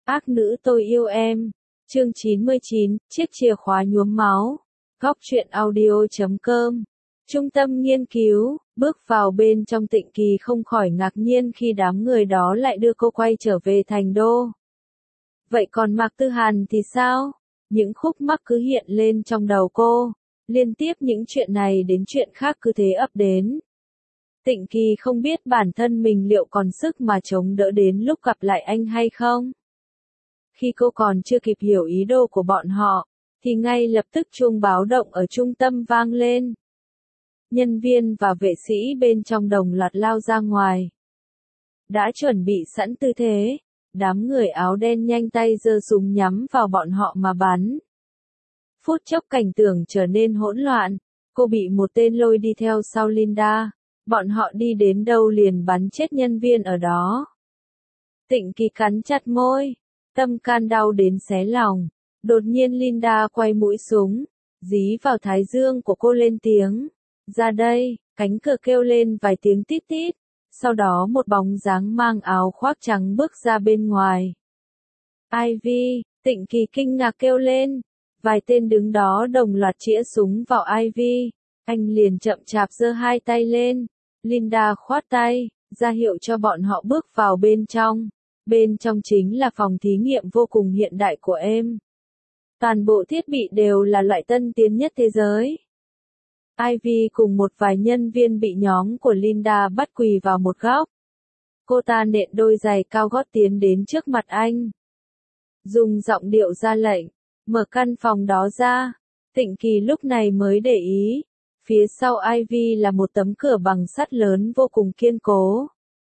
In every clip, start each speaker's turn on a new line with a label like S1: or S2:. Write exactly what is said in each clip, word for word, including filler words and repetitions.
S1: Ác nữ tôi yêu em. Chương chín mươi chín, chiếc chìa khóa nhuốm máu. Góc truyện audio chấm com. Trung tâm nghiên cứu, bước vào bên trong Tịnh Kỳ không khỏi ngạc nhiên khi đám người đó lại đưa cô quay trở về thành đô. Vậy còn Mạc Tư Hàn thì sao? Những khúc mắc cứ hiện lên trong đầu cô. Liên tiếp những chuyện này đến chuyện khác cứ thế ập đến. Tịnh Kỳ không biết bản thân mình liệu còn sức mà chống đỡ đến lúc gặp lại anh hay không. Khi cô còn chưa kịp hiểu ý đồ của bọn họ, thì ngay lập tức chuông báo động ở trung tâm vang lên. Nhân viên và vệ sĩ bên trong đồng loạt lao ra ngoài. Đã chuẩn bị sẵn tư thế, đám người áo đen nhanh tay giơ súng nhắm vào bọn họ mà bắn. Phút chốc cảnh tượng trở nên hỗn loạn, cô bị một tên lôi đi theo sau Linda, bọn họ đi đến đâu liền bắn chết nhân viên ở đó. Tịnh Kỳ cắn chặt môi, tâm can đau đến xé lòng. Đột nhiên Linda quay mũi súng, dí vào thái dương của cô lên tiếng. Ra đây, cánh cửa kêu lên vài tiếng tít tít. Sau đó một bóng dáng mang áo khoác trắng bước ra bên ngoài. Ivy, Tịnh Kỳ kinh ngạc kêu lên. Vài tên đứng đó đồng loạt chĩa súng vào Ivy. Anh liền chậm chạp giơ hai tay lên. Linda khoát tay, ra hiệu cho bọn họ bước vào bên trong. Bên trong chính là phòng thí nghiệm vô cùng hiện đại của em. Toàn bộ thiết bị đều là loại tân tiến nhất thế giới. Ivy cùng một vài nhân viên bị nhóm của Linda bắt quỳ vào một góc. Cô ta nện đôi giày cao gót tiến đến trước mặt anh. Dùng giọng điệu ra lệnh, mở căn phòng đó ra. Tịnh Kỳ lúc này mới để ý. Phía sau Ivy là một tấm cửa bằng sắt lớn vô cùng kiên cố.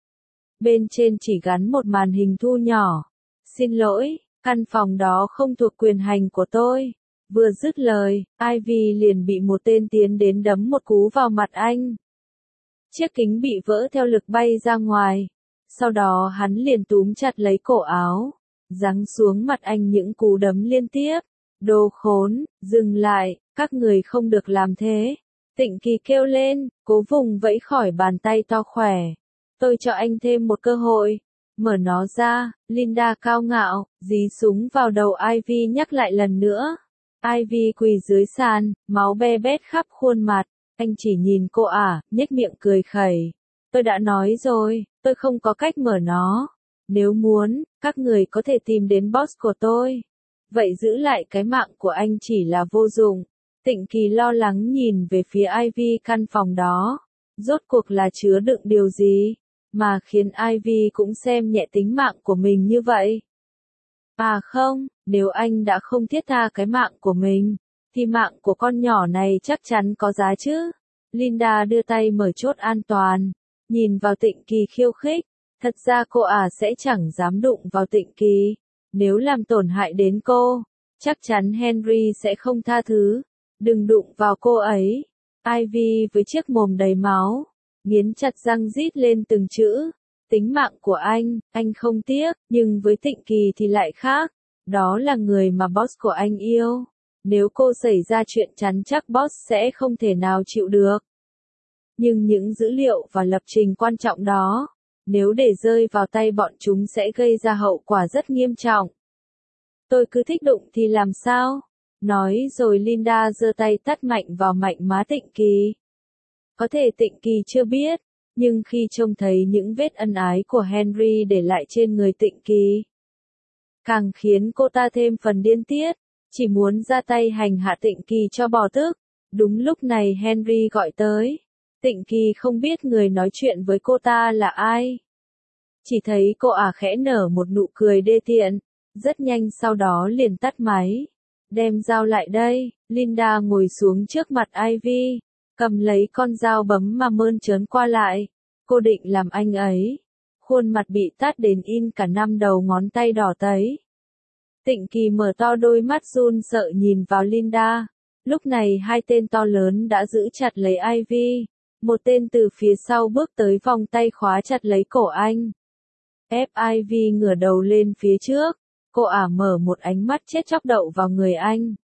S1: Bên trên chỉ gắn một màn hình thu nhỏ. Xin lỗi, căn phòng đó không thuộc quyền hành của tôi. Vừa dứt lời, Ivy liền bị một tên tiến đến đấm một cú vào mặt anh. Chiếc kính bị vỡ theo lực bay ra ngoài. Sau đó hắn liền túm chặt lấy cổ áo, giáng xuống mặt anh những cú đấm liên tiếp. Đồ khốn, dừng lại, các người không được làm thế. Tịnh Kỳ kêu lên, cố vùng vẫy khỏi bàn tay to khỏe. Tôi cho anh thêm một cơ hội. Mở nó ra, Linda cao ngạo, dí súng vào đầu Ivy nhắc lại lần nữa. Ivy quỳ dưới sàn, máu be bét khắp khuôn mặt. Anh chỉ nhìn cô ả, nhếch miệng cười khẩy. Tôi đã nói rồi, tôi không có cách mở nó. Nếu muốn, các người có thể tìm đến boss của tôi. Vậy giữ lại cái mạng của anh chỉ là vô dụng. Tịnh Kỳ lo lắng nhìn về phía Ivy căn phòng đó. Rốt cuộc là chứa đựng điều gì, mà khiến Ivy cũng xem nhẹ tính mạng của mình như vậy. À không, nếu anh đã không thiết tha cái mạng của mình, thì mạng của con nhỏ này chắc chắn có giá chứ. Linda đưa tay mở chốt an toàn, nhìn vào Tịnh Kỳ khiêu khích. Thật ra cô ả à sẽ chẳng dám đụng vào Tịnh Kỳ. Nếu làm tổn hại đến cô, chắc chắn Henry sẽ không tha thứ. Đừng đụng vào cô ấy. Ivy với chiếc mồm đầy máu, nghiến chặt răng rít lên từng chữ. Tính mạng của anh, anh không tiếc, nhưng với Tịnh Kỳ thì lại khác. Đó là người mà boss của anh yêu. Nếu cô xảy ra chuyện chắn chắc boss sẽ không thể nào chịu được. Nhưng những dữ liệu và lập trình quan trọng đó, nếu để rơi vào tay bọn chúng sẽ gây ra hậu quả rất nghiêm trọng. Tôi cứ thích đụng thì làm sao? Nói rồi Linda giơ tay tát mạnh vào mạnh má Tịnh Kỳ. Có thể Tịnh Kỳ chưa biết, nhưng khi trông thấy những vết ân ái của Henry để lại trên người Tịnh Kỳ, càng khiến cô ta thêm phần điên tiết, chỉ muốn ra tay hành hạ Tịnh Kỳ cho bỏ tức. Đúng lúc này Henry gọi tới. Tịnh Kỳ không biết người nói chuyện với cô ta là ai. Chỉ thấy cô ả khẽ nở một nụ cười đê tiện, rất nhanh sau đó liền tắt máy. Đem dao lại đây. Linda ngồi xuống trước mặt Ivy, cầm lấy con dao bấm mà mơn trớn qua lại. Cô định làm anh ấy. Khuôn mặt bị tát đến in cả năm đầu ngón tay đỏ tấy. Tịnh Kỳ mở to đôi mắt run sợ nhìn vào Linda. Lúc này hai tên to lớn đã giữ chặt lấy Ivy. Một tên từ phía sau bước tới vòng tay khóa chặt lấy cổ anh. Ép Ivy ngửa đầu lên phía trước. Cô ả mở một ánh mắt chết chóc đậu vào người anh.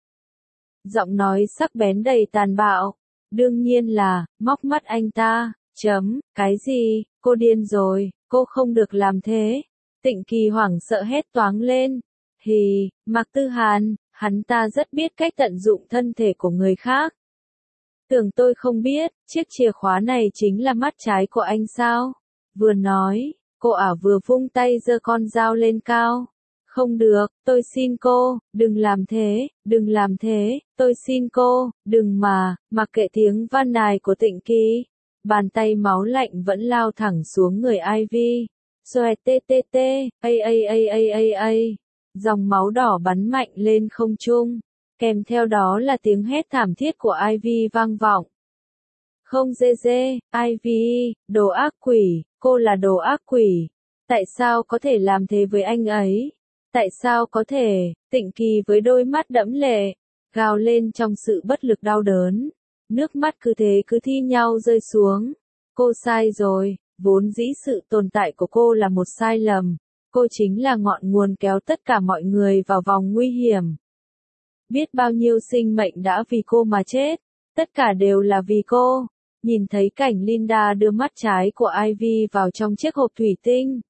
S1: Giọng nói sắc bén đầy tàn bạo. Đương nhiên là, móc mắt anh ta. Chấm, cái gì, cô điên rồi, cô không được làm thế. Tịnh Kỳ hoảng sợ hét toáng lên. Hì, Mạc Tư Hàn, hắn ta rất biết cách tận dụng thân thể của người khác. Tưởng tôi không biết, chiếc chìa khóa này chính là mắt trái của anh sao? Vừa nói, cô ả vừa vung tay giơ con dao lên cao. Không được, tôi xin cô, đừng làm thế, đừng làm thế, tôi xin cô, đừng mà, mặc kệ tiếng van nài của Tịnh Kỳ. Bàn tay máu lạnh vẫn lao thẳng xuống người Ivy. Xoẹt tê tê tê, a a a a a a. Dòng máu đỏ bắn mạnh lên không trung. Kèm theo đó là tiếng hét thảm thiết của Ivy vang vọng. Không dê dê, Ivy, đồ ác quỷ, cô là đồ ác quỷ. Tại sao có thể làm thế với anh ấy? Tại sao có thể? Tịnh Kỳ với đôi mắt đẫm lệ, gào lên trong sự bất lực đau đớn. Nước mắt cứ thế cứ thi nhau rơi xuống. Cô sai rồi, vốn dĩ sự tồn tại của cô là một sai lầm. Cô chính là ngọn nguồn kéo tất cả mọi người vào vòng nguy hiểm. Biết bao nhiêu sinh mệnh đã vì cô mà chết. Tất cả đều là vì cô. Nhìn thấy cảnh Linda đưa mắt trái của Ivy vào trong chiếc hộp thủy tinh.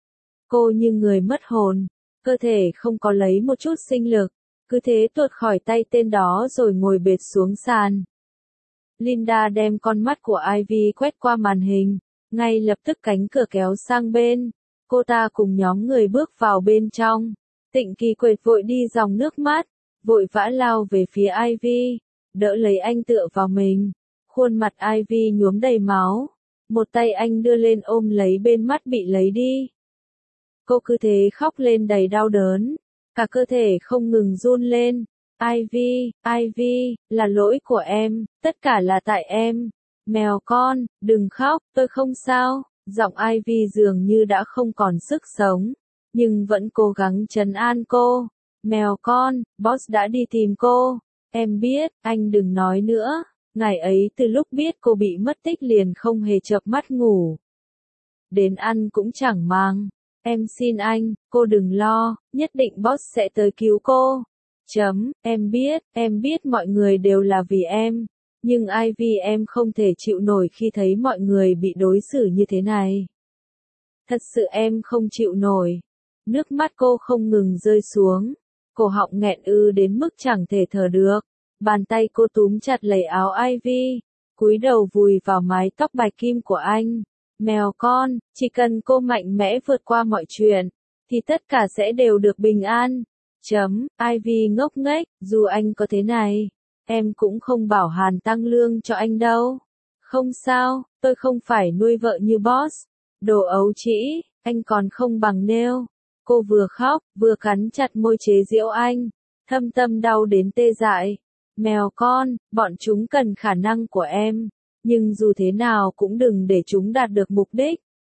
S1: Cô như người mất hồn. Cơ thể không có lấy một chút sinh lực. Cứ thế tuột khỏi tay tên đó rồi ngồi bệt xuống sàn. Linda đem con mắt của Ivy quét qua màn hình. Ngay lập tức cánh cửa kéo sang bên. Cô ta cùng nhóm người bước vào bên trong. Tịnh Kỳ quệt vội đi dòng nước mắt. Vội vã lao về phía Ivy. Đỡ lấy anh tựa vào mình. Khuôn mặt Ivy nhuốm đầy máu. Một tay anh đưa lên ôm lấy bên mắt bị lấy đi. Cô cứ thế khóc lên đầy đau đớn. Cả cơ thể không ngừng run lên. Ivy, Ivy, là lỗi của em, tất cả là tại em. Mèo con, đừng khóc, tôi không sao. Giọng Ivy dường như đã không còn sức sống. Nhưng vẫn cố gắng trấn an cô. Mèo con, boss đã đi tìm cô. Em biết, anh đừng nói nữa. Ngày ấy từ lúc biết cô bị mất tích liền không hề chợp mắt ngủ. Đến ăn cũng chẳng mang. Em xin anh, cô đừng lo, nhất định boss sẽ tới cứu cô. Chấm, em biết, em biết mọi người đều là vì em. Nhưng Ivy em không thể chịu nổi khi thấy mọi người bị đối xử như thế này. Thật sự em không chịu nổi. Nước mắt cô không ngừng rơi xuống. Cổ họng nghẹn ư đến mức chẳng thể thở được. Bàn tay cô túm chặt lấy áo Ivy. Cúi đầu vùi vào mái tóc bạch kim của anh. Mèo con, chỉ cần cô mạnh mẽ vượt qua mọi chuyện, thì tất cả sẽ đều được bình an. Chấm, Ivy ngốc nghếch, dù anh có thế này, em cũng không bảo Hàn tăng lương cho anh đâu. Không sao, tôi không phải nuôi vợ như boss. Đồ ấu trĩ, anh còn không bằng nêu. Cô vừa khóc, vừa cắn chặt môi chế giễu anh. Thâm tâm đau đến tê dại. Mèo con, bọn chúng cần khả năng của em. Nhưng dù thế nào cũng đừng để chúng đạt được mục đích.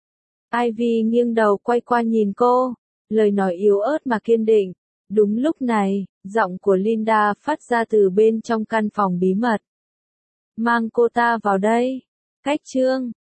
S1: Ivy nghiêng đầu quay qua nhìn cô. Lời nói yếu ớt mà kiên định. Đúng lúc này, giọng của Linda phát ra từ bên trong căn phòng bí mật. Mang cô ta vào đây. Cách chương